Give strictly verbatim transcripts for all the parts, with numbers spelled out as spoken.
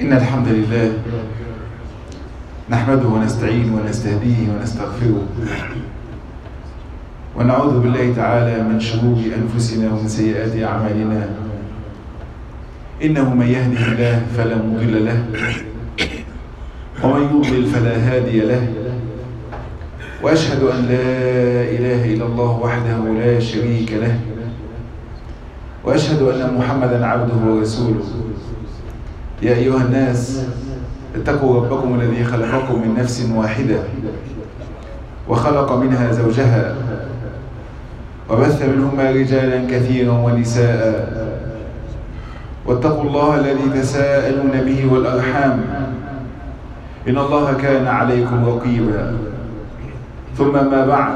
إن الحمد لله نحمده ونستعينه ونستهديه ونستغفره ونعوذ بالله تعالى من شرور أنفسنا ومن سيئات أعمالنا. إنه من يهده الله فلا مضل له ومن يضلل فلا هادي له، وأشهد أن لا إله إلا الله وحده لا شريك له، وأشهد أن محمدا عبده ورسوله. يا أيها الناس اتقوا ربكم الذي خلقكم من نفس واحدة وخلق منها زوجها وبث منهما رجالا كثيرا ونساء، واتقوا الله الذي تساءلون به والأرحام إن الله كان عليكم رقيبا. ثم ما بعد،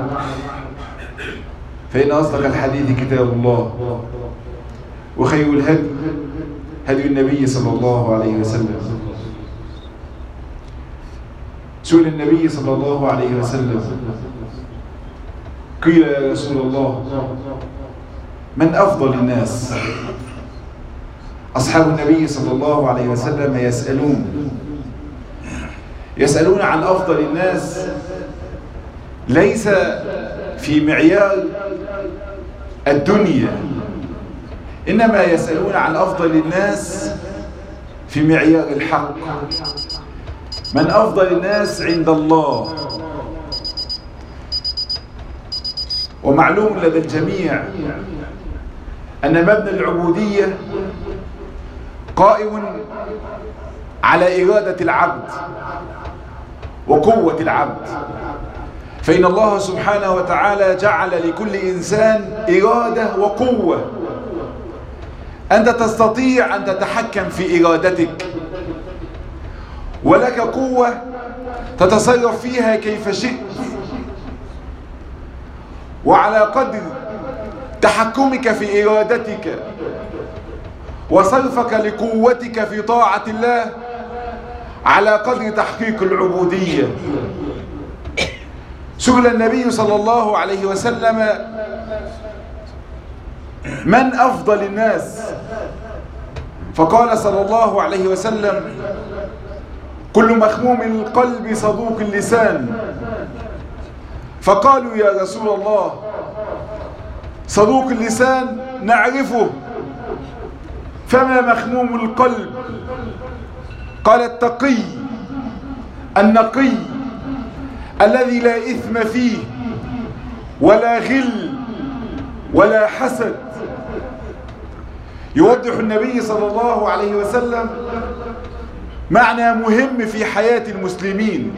فإن أصدق الحديث كتاب الله، وخير الهدي هدي النبي صلى الله عليه وسلم. سئل النبي صلى الله عليه وسلم قيل يا رسول الله من أفضل الناس؟ أصحاب النبي صلى الله عليه وسلم يسألون يسألون عن أفضل الناس، ليس في معيار الدنيا، إنما يسألون عن أفضل الناس في معيار الحق. من أفضل الناس عند الله؟ ومعلوم لدى الجميع أن مبنى العبودية قائم على إرادة العبد وقوة العبد، فإن الله سبحانه وتعالى جعل لكل إنسان إرادة وقوة. أنت تستطيع أن تتحكم في إرادتك، ولك قوة تتصرف فيها كيف شئت، وعلى قدر تحكمك في إرادتك وصرفك لقوتك في طاعة الله على قدر تحقيق العبودية. سئل النبي صلى الله عليه وسلم من أفضل الناس؟ فقال صلى الله عليه وسلم كل مخموم القلب صدوق اللسان. فقالوا يا رسول الله صدوق اللسان نعرفه، فما مخموم القلب؟ قال التقي النقي الذي لا إثم فيه ولا غل ولا حسد. يوضح النبي صلى الله عليه وسلم معنى مهم في حياة المسلمين،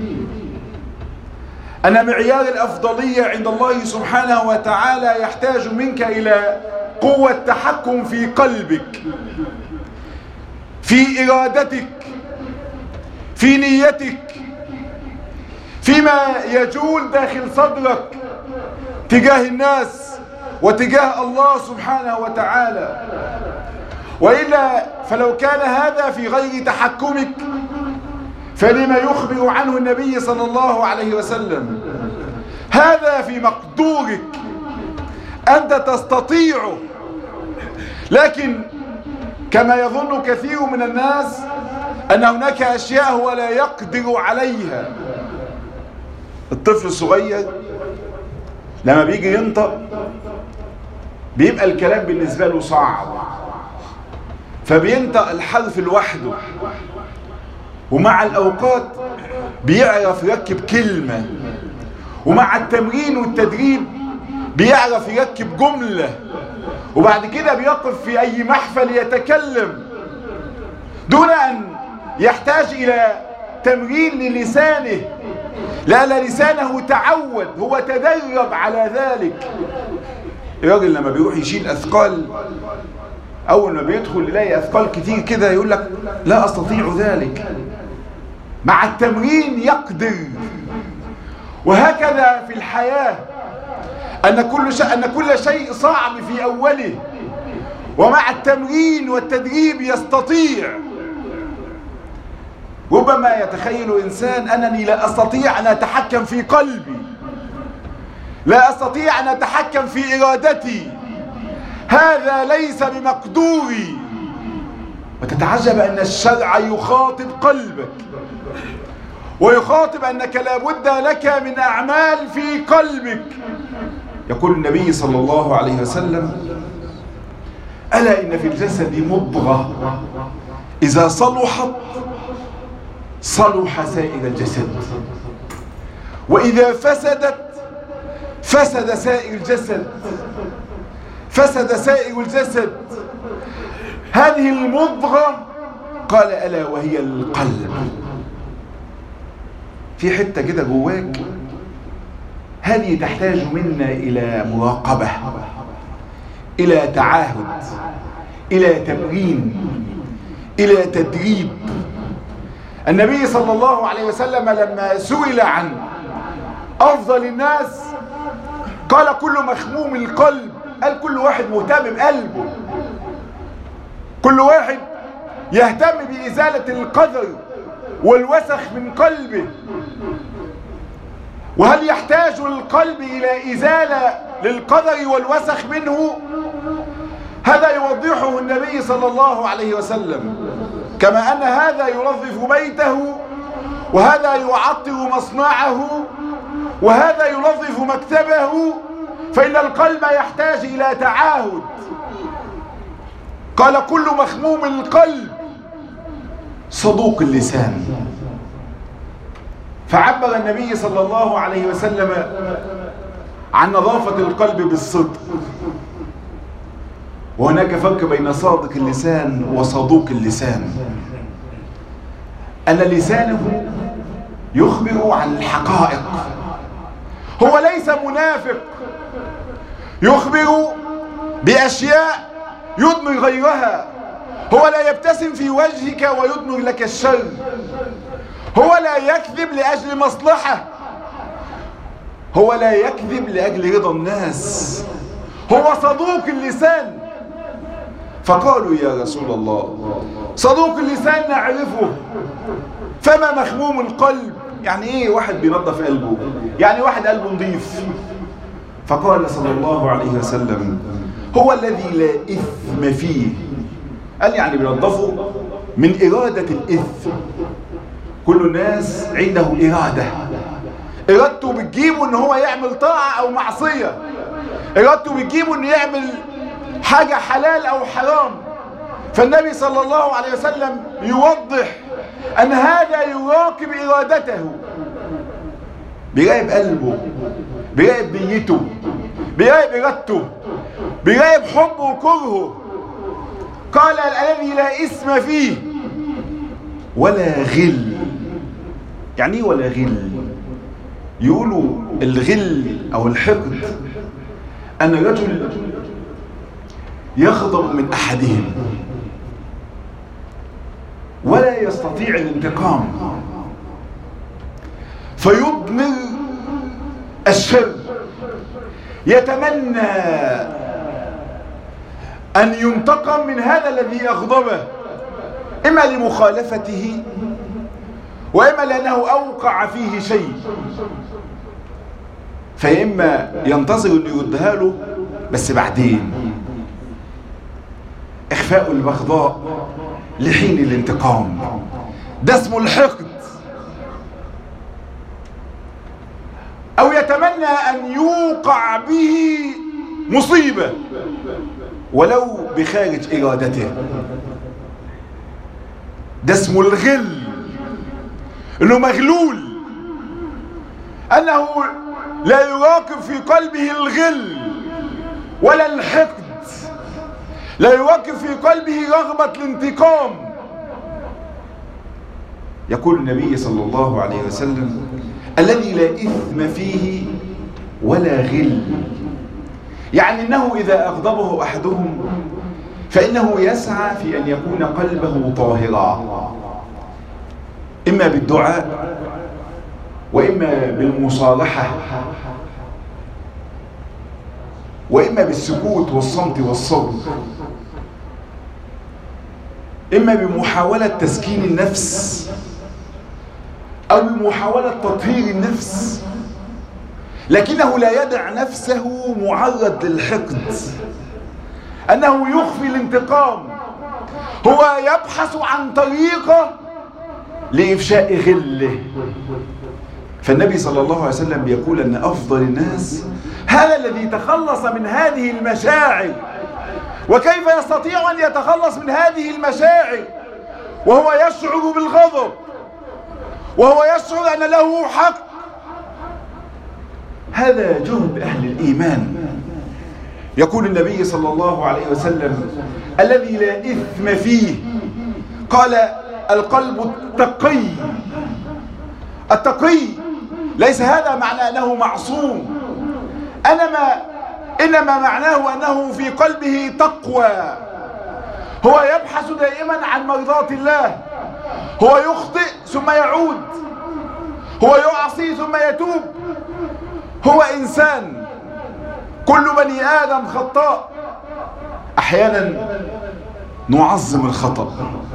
أن معيار الأفضلية عند الله سبحانه وتعالى يحتاج منك إلى قوة تحكم في قلبك، في إرادتك، في نيتك، فيما يجول داخل صدرك تجاه الناس وتجاه الله سبحانه وتعالى. وإلا فلو كان هذا في غير تحكمك فلما يخبر عنه النبي صلى الله عليه وسلم هذا في مقدورك، أنت تستطيعه. لكن كما يظن كثير من الناس أن هناك أشياء هو لا يقدر عليها. الطفل الصغير لما بيجي ينطق بيبقى الكلام بالنسبة له صعب، فبينطق الحرف لوحده، ومع الأوقات بيعرف يركب كلمة، ومع التمرين والتدريب بيعرف يركب جملة، وبعد كده بيقف في أي محفل يتكلم دون أن يحتاج إلى تمرين للسانه، لأن لسانه تعود، هو تدرب على ذلك. الراجل لما بيروح يشيل أثقال أول ما بيدخل يلاقي أثقال كتير كده يقول لك لا أستطيع ذلك، مع التمرين يقدر. وهكذا في الحياة، أن كل شيء أن كل شيء صعب في أوله، ومع التمرين والتدريب يستطيع. ربما يتخيل إنسان أنني لا أستطيع أن أتحكم في قلبي، لا أستطيع أن أتحكم في إرادتي، هذا ليس بمقدوري. وتتعجب أن الشرع يخاطب قلبك ويخاطب أنك لابد لك من أعمال في قلبك. يقول النبي صلى الله عليه وسلم: ألا إن في الجسد مضغة إذا صلحت صلح سائر الجسد، وإذا فسدت فسد سائر الجسد فسد سائر الجسد. هذه المضغة قال: ألا وهي القلب. في حتة كده جواك هذه تحتاج منا إلى مراقبة، إلى تعاهد، إلى تمرين، إلى تدريب. النبي صلى الله عليه وسلم لما سئل عن أفضل الناس قال: كل مخموم القلب. قال: كل واحد مهتم بقلبه، كل واحد يهتم بإزالة القذر والوسخ من قلبه. وهل يحتاج القلب إلى إزالة للقذر والوسخ منه؟ هذا يوضحه النبي صلى الله عليه وسلم، كما أن هذا ينظف بيته، وهذا يعطر مصنعه، وهذا ينظف مكتبه، فإن القلب يحتاج إلى تعاهد. قال: كل مخموم القلب صدوق اللسان. فعبر النبي صلى الله عليه وسلم عن نظافة القلب بالصدق. وهناك فرق بين صادق اللسان وصدوق اللسان. أن لسانه يخبر عن الحقائق، هو ليس منافق يخبر بأشياء يضمر غيرها، هو لا يبتسم في وجهك ويضمر لك الشر، هو لا يكذب لأجل مصلحة، هو لا يكذب لأجل رضا الناس، هو صدوق اللسان. فقالوا: يا رسول الله، صدوق اللسان نعرفه، فما مخموم القلب؟ يعني ايه واحد بينظف قلبه؟ يعني واحد قلبه نظيف. فقال صلى الله عليه وسلم: هو الذي لا إثم فيه. قال يعني بينظفه من إرادة الإثم. كل الناس عنده إرادة، إرادته بتجيبه إن هو يعمل طاعة أو معصية، إرادته بتجيبه إنه يعمل حاجة حلال أو حرام. فالنبي صلى الله عليه وسلم يوضح أن هذا يراقب إرادته، بيراقب قلبه، بيراقب نيته، بيراقب إرادته، بيراقب حبه وكرهه. قال: الذي لا إثم فيه ولا غل. يعني ايه ولا غل؟ يقولوا الغل أو الحقد أن الرجل يغضب من أحدهم ولا يستطيع الانتقام فيضمر الشر، يتمنى أن ينتقم من هذا الذي أغضبه، إما لمخالفته وإما لأنه أوقع فيه شيء، فإما ينتظر أن يردها له بس بعدين، إخفاء البغضاء لحين الانتقام، ده اسمه الحقد. أو يتمنى أن يوقع به مصيبة ولو بخارج إرادته، ده اسمه الغل، انه مغلول، انه لا يراقب في قلبه الغل ولا الحقد، لا يراقب في قلبه رغبة الانتقام. يقول النبي صلى الله عليه وسلم: الذي لا إثم فيه ولا غل. يعني انه اذا اغضبه احدهم فانه يسعى في ان يكون قلبه طاهرا، اما بالدعاء واما بالمصالحة واما بالسكوت والصمت والصبر، اما بمحاولة تسكين النفس او بمحاولة تطهير النفس، لكنه لا يدع نفسه معرض للحقد، أنه يخفي الانتقام، هو يبحث عن طريقة لإفشاء غله. فالنبي صلى الله عليه وسلم بيقول أن أفضل الناس هذا الذي تخلص من هذه المشاعر. وكيف يستطيع أن يتخلص من هذه المشاعر وهو يشعر بالغضب، وهو يشعر أن له حق؟ هذا جهد أهل الإيمان. يقول النبي صلى الله عليه وسلم: الذي لا إثم فيه، قال: القلب التقي. التقي ليس هذا معنى أنه معصوم، إنما إنما معناه أنه في قلبه تقوى. هو يبحث دائما عن مرضاة الله، هو يخطئ ثم يعود، هو يعصي ثم يتوب. هو إنسان، كل بني آدم خطاء. أحيانا نعظم الخطأ،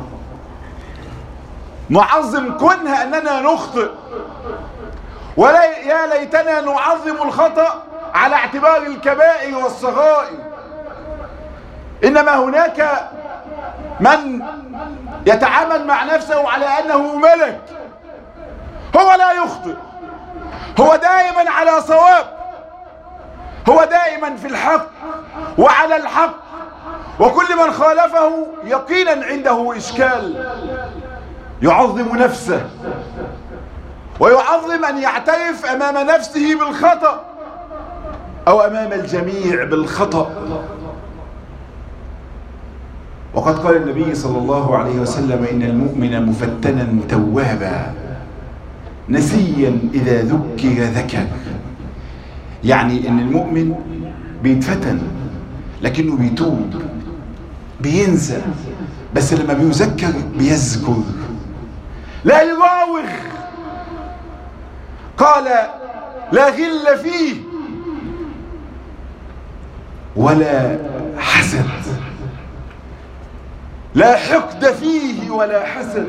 نعظم كونها أننا نخطئ، ولا يا ليتنا نعظم الخطأ على اعتبار الكبائر والصغائر. إنما هناك من يتعامل مع نفسه على أنه ملك، هو لا يخطئ، هو دائما على صواب، هو دائما في الحق وعلى الحق، وكل من خالفه يقينا عنده إشكال. يعظم نفسه ويعظم أن يعترف أمام نفسه بالخطأ أو أمام الجميع بالخطأ. وقد قال النبي صلى الله عليه وسلم: إن المؤمن مفتنا توابا نسيا إذا ذكر ذكر. يعني إن المؤمن بيتفتن لكنه بيتوب، بينسى، بس لما بيذكر بيذكر، لا يراوغ. قال: لا غل فيه ولا حسد، لا حقد فيه ولا حسد.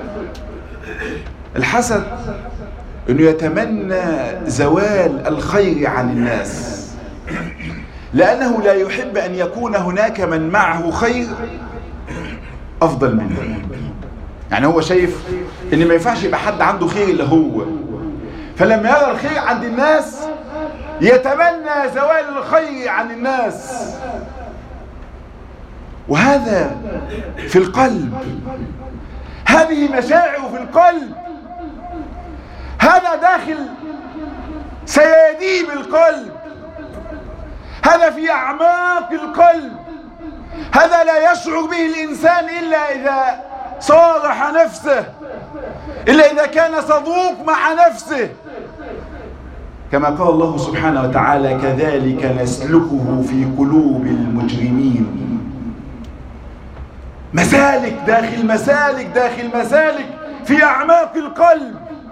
الحسد انه يتمنى زوال الخير عن الناس، لانه لا يحب ان يكون هناك من معه خير افضل منه. يعني هو شايف ان ما ينفعش يبقى حد عنده خير الا هو، فلما يرى الخير عند الناس يتمنى زوال الخير عن الناس. وهذا في القلب، هذه مشاعر في القلب، هذا داخل سياديب القلب، هذا في أعماق القلب. هذا لا يشعر به الإنسان إلا إذا صارح نفسه، إلا إذا كان صدوق مع نفسه. كما قال الله سبحانه وتعالى: كذلك نسلكه في قلوب المجرمين. مسالك داخل مسالك داخل مسالك في أعماق القلب.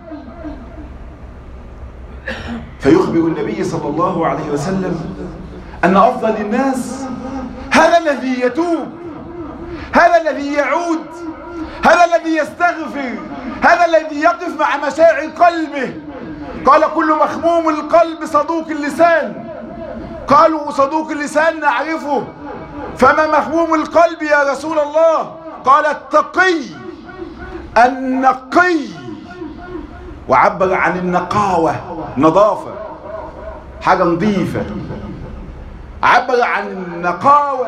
فيخبر النبي صلى الله عليه وسلم أن أفضل الناس هذا الذي يتوب، هذا الذي يعود، هذا الذي يستغفر، هذا الذي يقف مع مشاعر قلبه. قال: كل مخموم القلب صدوق اللسان. قالوا: صدوق اللسان نعرفه، فما مخموم القلب يا رسول الله؟ قال: التقي النقي. وعبر عن النقاوة، نظافة، حاجة نظيفة. عبر عن النقاوة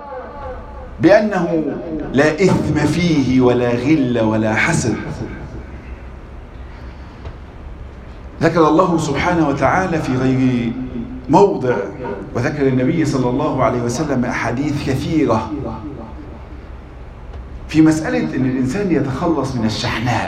بأنه لا إثم فيه ولا غل ولا حسد. ذكر الله سبحانه وتعالى في غير موضع، وذكر النبي صلى الله عليه وسلم أحاديث كثيرة في مسألة أن الإنسان يتخلص من الشحناء،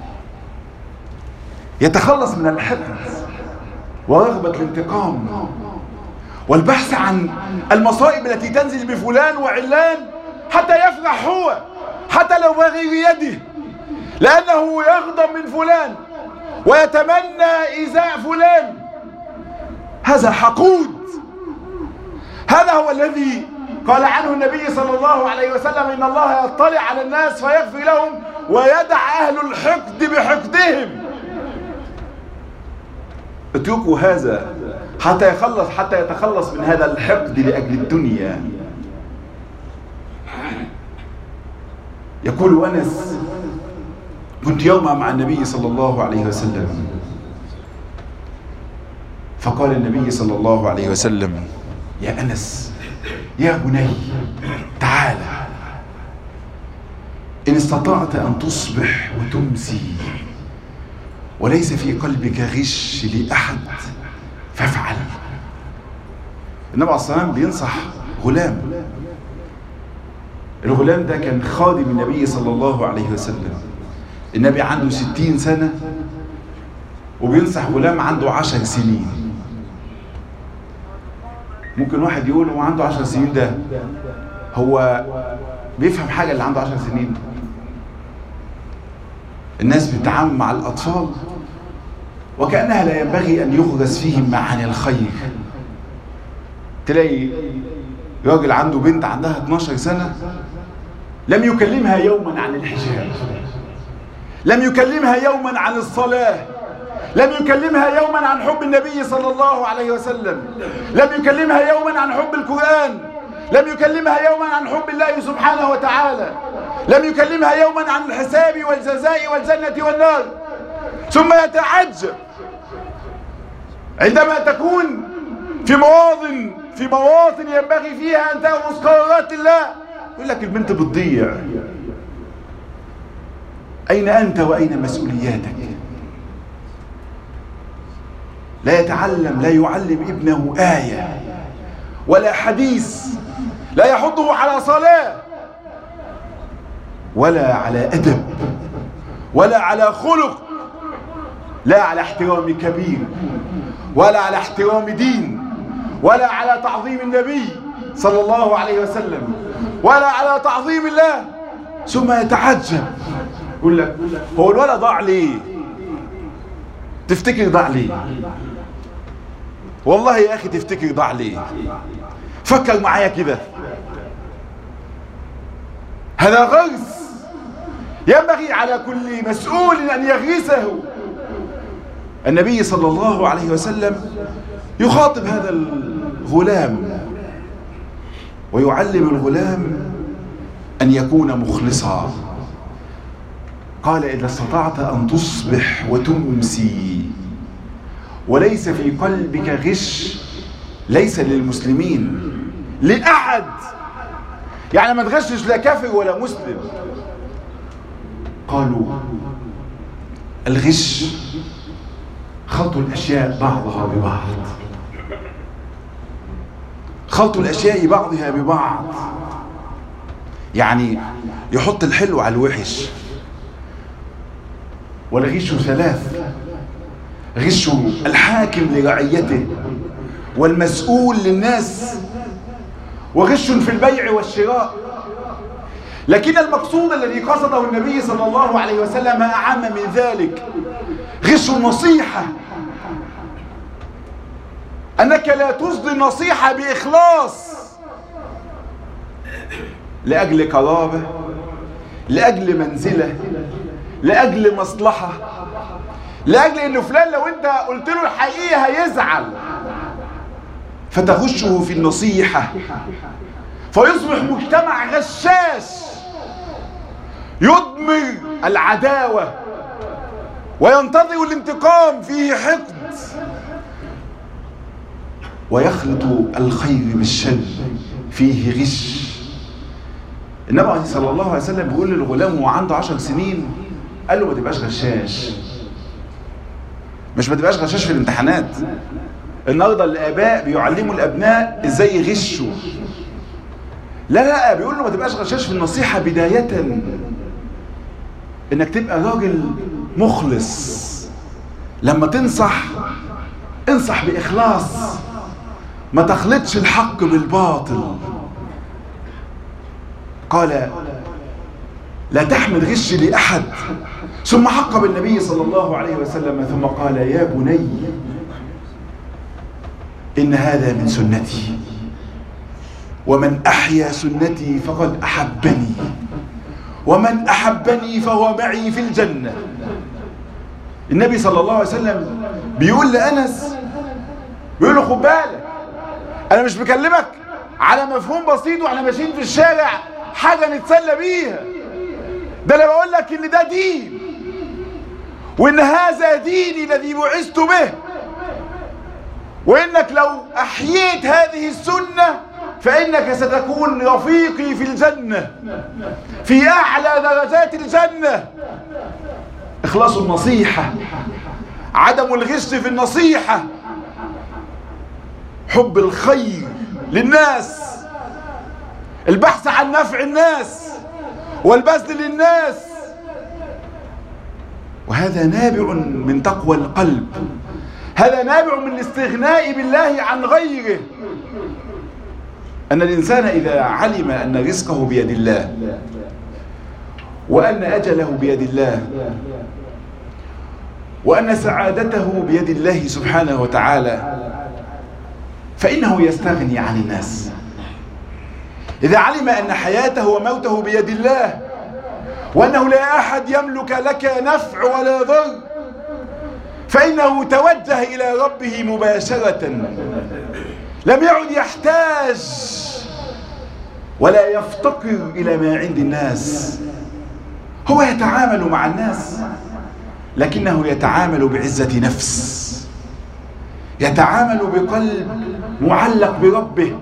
يتخلص من الحقد ورغبة الانتقام والبحث عن المصائب التي تنزل بفلان وعلان حتى يفرح هو، حتى لو بغير يده، لأنه يغضب من فلان ويتمنى إيذاء فلان. هذا حقود. هذا هو الذي قال عنه النبي صلى الله عليه وسلم: إن الله يطلع على الناس فيغفر لهم ويدع أهل الحقد بحقدهم. اتركوا هذا حتى يخلص حتى يتخلص من هذا الحقد لأجل الدنيا. يقول أنس: كنت يوما مع النبي صلى الله عليه وسلم، فقال النبي صلى الله عليه وسلم: يا أنس يا بني تعال، إن استطعت أن تصبح وتمسي وليس في قلبك غش لأحد فافعل. النبي عليه الصلاة والسلام بينصح غلام. الغلام ده كان خادم النبي صلى الله عليه وسلم. النبي عنده ستين سنة وبينصح غلام عنده عشر سنين. ممكن واحد يقول هو عنده عشر سنين ده هو بيفهم حاجة اللي عنده عشر سنين؟ الناس بتتعامل مع الأطفال وكأنها لا ينبغي أن يغرس فيهم معاني الخير. تلاقي راجل عنده بنت عندها اتناشر سنة لم يكلمها يوما عن الحجاب، لم يكلمها يوما عن الصلاة، لم يكلمها يوما عن حب النبي صلى الله عليه وسلم، لم يكلمها يوما عن حب القرآن، لم يكلمها يوما عن حب الله سبحانه وتعالى، لم يكلمها يوما عن الحساب والجزاء والجنة والنار. ثم يتعجب عندما تكون في مواطن في مواطن ينبغي فيها أن تأخذ قرارات الله، يقول لك البنت بتضيع. أين أنت وأين مسؤولياتك؟ لا يتعلم، لا يعلم ابنه آية ولا حديث، لا يحضه على صلاة ولا على أدب ولا على خلق، لا على احترام كبير ولا على احترام دين ولا على تعظيم النبي صلى الله عليه وسلم ولا على تعظيم الله. ثم يتعجب يقول لك هو الولد ضاع ليه؟ تفتكر ضاع ليه؟ والله يا أخي تفتكر ضاع ليه؟ فكر معايا كده. هذا غرس ينبغي على كل مسؤول أن يغرسه. النبي صلى الله عليه وسلم يخاطب هذا الغلام ويعلم الغلام أن يكون مخلصا. قال: إذا استطعت أن تصبح وتمسي وليس في قلبك غش، ليس للمسلمين، لأحد، يعني ما تغشش لا كافر ولا مسلم. قالوا: الغش خلط الأشياء بعضها ببعض، خلط الأشياء بعضها ببعض، يعني يحط الحلو على الوحش. والغش ثلاث: غش الحاكم لرعيته والمسؤول للناس، وغش في البيع والشراء. لكن المقصود الذي قصده النبي صلى الله عليه وسلم أعم من ذلك، غش النصيحة، أنك لا تصدر نصيحة بإخلاص لأجل قرابة، لأجل منزلة، لأجل مصلحة، لأجل إنه فلان لو أنت قلت له الحقيقة هيزعل، فتغشه في النصيحة فيصبح مجتمع غشاش يضمر العداوة وينتظر الانتقام، فيه حقد، ويخلط الخير بالشر، فيه غش. النبي صلى الله عليه وسلم بيقول للغلام وهو عنده عشر سنين، قال له ما تبقاش غشاش. مش ما تبقاش غشاش في الامتحانات. النهارده الآباء بيعلموا الأبناء ازاي يغشوا. لا لا، بيقول له ما تبقاش غشاش في النصيحة بداية، انك تبقى راجل مخلص. لما تنصح انصح بإخلاص، ما تخلطش الحق بالباطل. قال: لا تحمل غش لأحد. ثم عقب النبي صلى الله عليه وسلم ثم قال: يا بني إن هذا من سنتي، ومن أحيا سنتي فقد أحبني، ومن أحبني فهو معي في الجنة. النبي صلى الله عليه وسلم بيقول لأنس، بيقول له خد بالك، أنا مش بكلمك على مفهوم بسيط وإحنا ماشيين في الشارع حاجة نتسلى بيها. ده انا بقول لك ان ده دين، وان هذا ديني الذي بعثت به، وانك لو احييت هذه السنة فانك ستكون رفيقي في الجنة في اعلى درجات الجنة. اخلاص النصيحة، عدم الغش في النصيحة، حب الخير للناس، البحث عن نفع الناس والبذل للناس. وهذا نابع من تقوى القلب، هذا نابع من الاستغناء بالله عن غيره. أن الإنسان إذا علم أن رزقه بيد الله وأن أجله بيد الله وأن سعادته بيد الله سبحانه وتعالى فإنه يستغني عن الناس. إذا علم أن حياته وموته بيد الله وأنه لا أحد يملك لك نفع ولا ضر فإنه توجه إلى ربه مباشرة، لم يعد يحتاج ولا يفتقر إلى ما عند الناس. هو يتعامل مع الناس لكنه يتعامل بعزة نفس، يتعامل بقلب معلق بربه.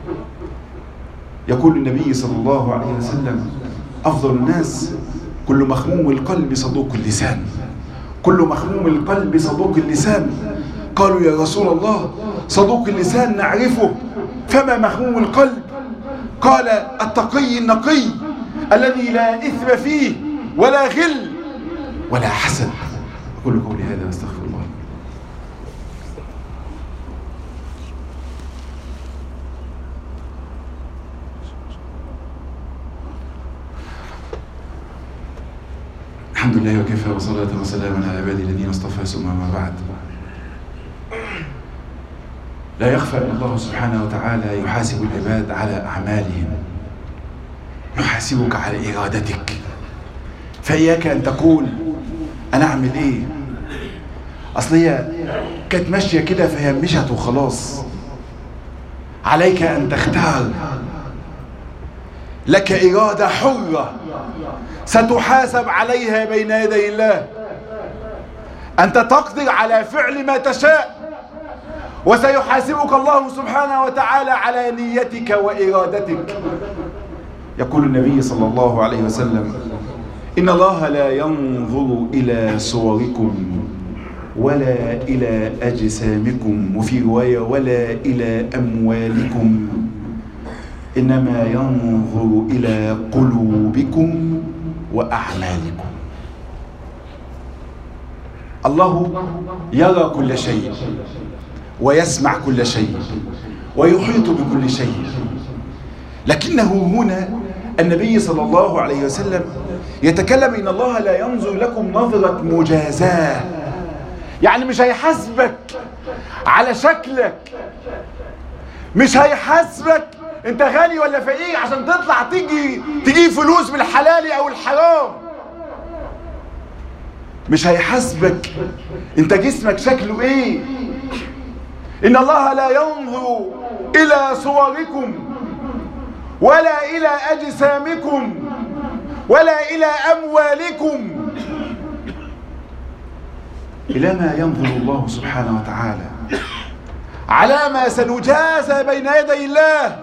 يقول النبي صلى الله عليه وسلم: أفضل الناس كل مخموم القلب صدوق اللسان. كل مخموم القلب صدوق اللسان. قالوا: يا رسول الله، صدوق اللسان نعرفه، فما مخموم القلب؟ قال: التقي النقي الذي لا إثم فيه ولا غل ولا حسد. أقول قولي هذا واستغفر الله. الحمد لله وكفى، وصلاة وسلام على عبادي الذين اصطفى، ثم ما بعد. لا يخفى أن الله سبحانه وتعالى يحاسب العباد على أعمالهم، يحاسبك على إرادتك. فإياك أن تقول أنا أعمل إيه، أصل هي كانت ماشية كده فهي مشت وخلاص. عليك أن تختار، لك إرادة حرة ستحاسب عليها بين يدي الله. أنت تقدر على فعل ما تشاء، وسيحاسبك الله سبحانه وتعالى على نيتك وإرادتك. يقول النبي صلى الله عليه وسلم: إن الله لا ينظر إلى صوركم ولا إلى أجسامكم، وفي رواية ولا إلى أموالكم، إنما ينظر إلى قلوبكم وأعمالكم. الله يرى كل شيء ويسمع كل شيء ويحيط بكل شيء، لكنه هنا النبي صلى الله عليه وسلم يتكلم إن الله لا ينظر لكم نظرة مجازاة، يعني مش هيحاسبك على شكلك، مش هيحاسبك انت غني ولا فقير عشان تطلع تيجي تجيب فلوس بالحلال او الحرام، مش هيحاسبك انت جسمك شكله ايه. ان الله لا ينظر الى صوركم ولا الى اجسامكم ولا الى اموالكم، الى ما ينظر الله سبحانه وتعالى، على ما سنجازى بين يدي الله.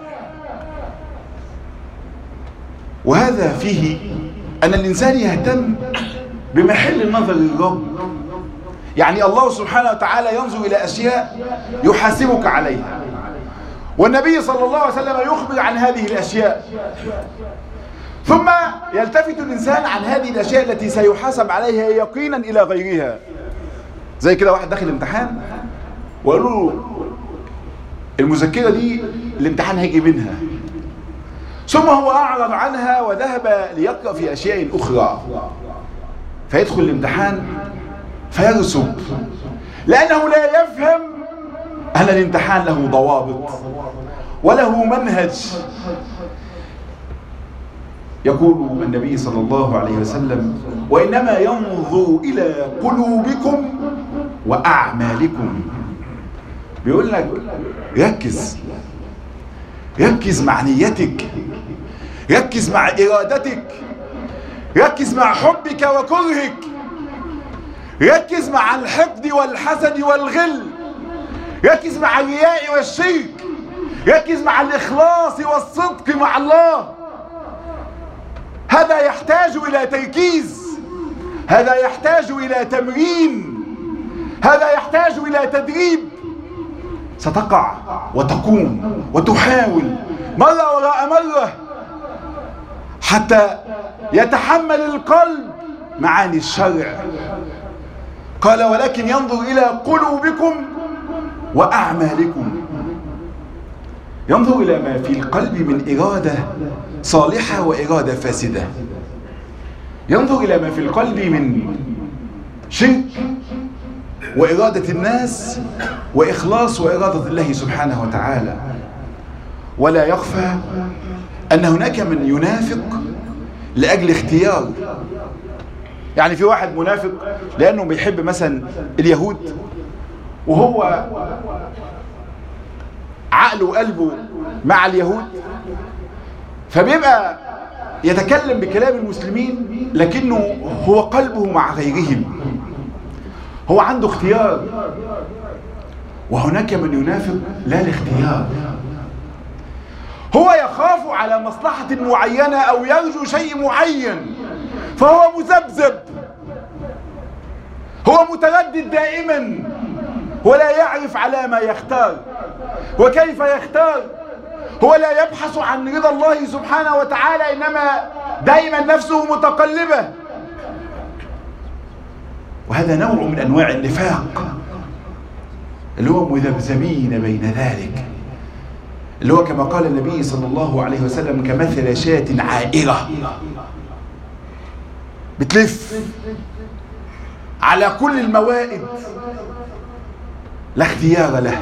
وهذا فيه أن الإنسان يهتم بمحل النظر للرب. يعني الله سبحانه وتعالى ينظر إلى أشياء يحاسبك عليها، والنبي صلى الله عليه وسلم يخبر عن هذه الأشياء، ثم يلتفت الإنسان عن هذه الأشياء التي سيحاسب عليها يقينا إلى غيرها. زي كده واحد داخل امتحان وقالوا له المذكرة دي الامتحان هيجي منها، ثم هو أعرض عنها وذهب ليقرأ في أشياء أخرى، فيدخل الامتحان فيرسب، لأنه لا يفهم أن الامتحان له ضوابط وله منهج. يقول النبي صلى الله عليه وسلم: وإنما ينظر إلى قلوبكم وأعمالكم. بيقول لك ركز، ركز مع نيتك، ركز مع إرادتك، ركز مع حبك وكرهك، ركز مع الحقد والحسد والغل، ركز مع الرياء والشرك، ركز مع الإخلاص والصدق مع الله. هذا يحتاج إلى تركيز، هذا يحتاج إلى تمرين، هذا يحتاج إلى تدريب. ستقع وتقوم وتحاول مرة وراء مرة حتى يتحمل القلب معاني الشرع. قال ولكن ينظر إلى قلوبكم وأعمالكم، ينظر إلى ما في القلب من إرادة صالحة وإرادة فاسدة، ينظر إلى ما في القلب من شرك وإرادة الناس وإخلاص وإرادة الله سبحانه وتعالى. ولا يخفى أن هناك من ينافق لأجل اختيار. يعني في واحد منافق لأنه بيحب مثلا اليهود، وهو عقله وقلبه مع اليهود، فبيبقى يتكلم بكلام المسلمين لكنه هو قلبه مع غيرهم، هو عنده اختيار. وهناك من ينافق لا الاختيار، هو يخاف على مصلحة معينة أو يرجو شيء معين فهو مذبذب، هو متردد دائما ولا يعرف على ما يختار وكيف يختار. هو لا يبحث عن رضا الله سبحانه وتعالى، إنما دائما نفسه متقلبة. وهذا نوع من أنواع النفاق اللي هو مذبذبين بين ذلك، اللي هو كما قال النبي صلى الله عليه وسلم كمثل شاة عائرة بتلف على كل الموائد، لا اختيار له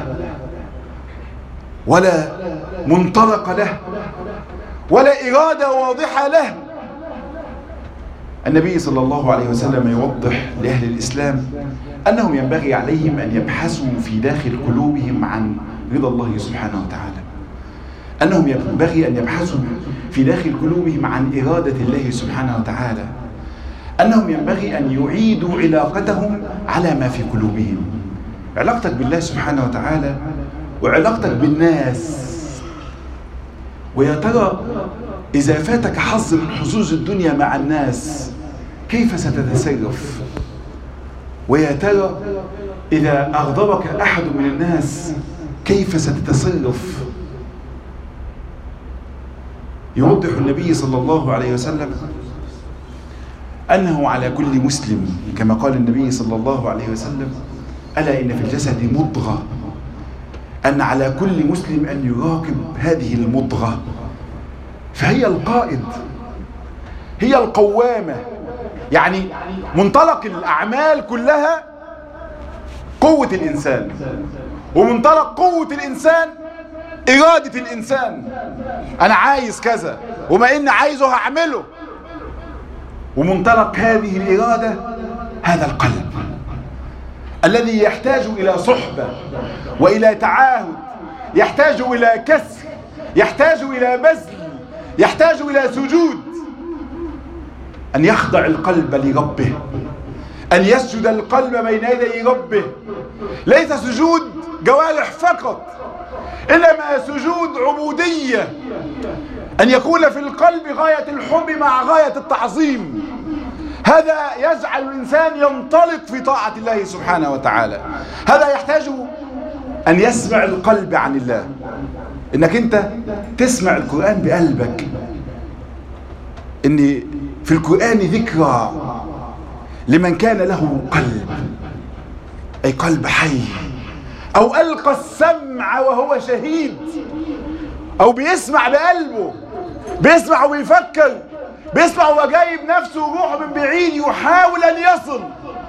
ولا منطلق له ولا إرادة واضحة له. النبي صلى الله عليه وسلم يوضح لأهل الإسلام أنهم ينبغي عليهم أن يبحثوا في داخل قلوبهم عن رضا الله سبحانه وتعالى، أنهم ينبغي أن يبحثوا في داخل قلوبهم عن إرادة الله سبحانه وتعالى، أنهم ينبغي أن يعيدوا علاقتهم على ما في قلوبهم. علاقتك بالله سبحانه وتعالى وعلاقتك بالناس. ويا ترى إذا فاتك حظ من حظوظ الدنيا مع الناس كيف ستتصرف؟ ويا ترى إذا أغضبك أحد من الناس كيف ستتصرف؟ يوضح النبي صلى الله عليه وسلم أنه على كل مسلم كما قال النبي صلى الله عليه وسلم ألا إن في الجسد مضغة، أن على كل مسلم أن يراقب هذه المضغة، فهي القائد، هي القوامة. يعني منطلق الأعمال كلها قوة الإنسان، ومنطلق قوة الإنسان إرادة الإنسان. أنا عايز كذا وما إن عايزه هعمله. ومنطلق هذه الإرادة هذا القلب الذي يحتاج إلى صحبة وإلى تعاهد، يحتاج إلى كسر، يحتاج إلى بذل، يحتاج إلى سجود. أن يخضع القلب لربه، أن يسجد القلب بين يدي ربه، ليس سجود جوارح فقط إنما سجود عبودية، أن يكون في القلب غاية الحب مع غاية التعظيم. هذا يجعل الإنسان ينطلق في طاعة الله سبحانه وتعالى. هذا يحتاج أن يسمع القلب عن الله، إنك أنت تسمع القرآن بقلبك، إن في القرآن ذكرى لمن كان له قلب، أي قلب حي، أو ألقى السمع وهو شهيد، أو بيسمع بقلبه، بيسمع ويفكر، بيسمع وجايب نفسه وروحه من بعيد يحاول أن يصل.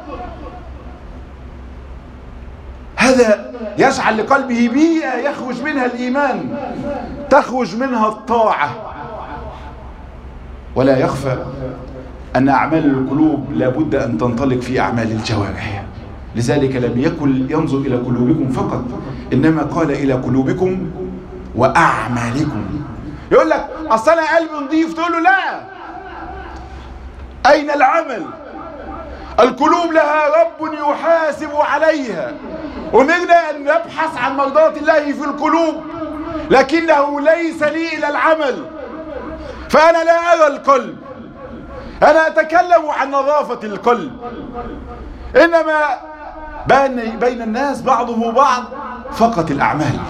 هذا يجعل لقلبه بيئة يخرج منها الإيمان، تخرج منها الطاعة. ولا يخفى أن أعمال القلوب لابد أن تنطلق في أعمال الجوارح. لذلك لم يكن ينظر إلى قلوبكم فقط، إنما قال إلى قلوبكم وأعمالكم. يقول لك أصل أنا قلبي نضيف، تقول له لا، أين العمل؟ القلوب لها رب يحاسب عليها. أمرنا أن نبحث عن مرضاة الله في القلوب، لكنه ليس لي إلى العمل. فأنا لا أرى القلب، أنا أتكلم عن نظافة القلب، إنما بين بين الناس بعضهم بعض فقط الأعمال.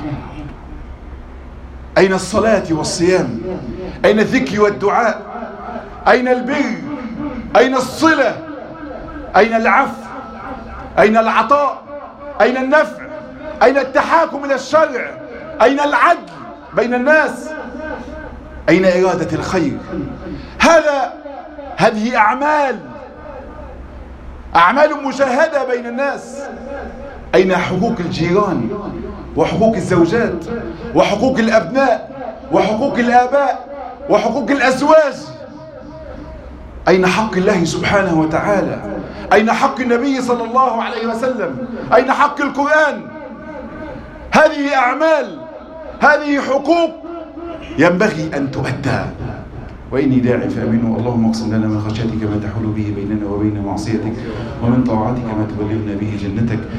أين الصلاة والصيام؟ أين الذكر والدعاء؟ أين البر؟ أين الصلة؟ أين العفو؟ أين العطاء؟ أين النفع؟ أين التحاكم إلى الشرع؟ أين العدل بين الناس؟ أين إرادة الخير؟ هذا هذه أعمال أعمال مشاهدة بين الناس. أين حقوق الجيران وحقوق الزوجات وحقوق الأبناء وحقوق الآباء وحقوق الأزواج؟ أين حق الله سبحانه وتعالى؟ أين حق النبي صلى الله عليه وسلم؟ أين حق القرآن؟ هذه أعمال، هذه حقوق ينبغي أن تؤدى. وإني داعي فأمنوا. اللهم اقسم لنا من خشيتك ما تحول به بيننا وبين معصيتك، ومن طاعتك ما تبلغنا به جنتك،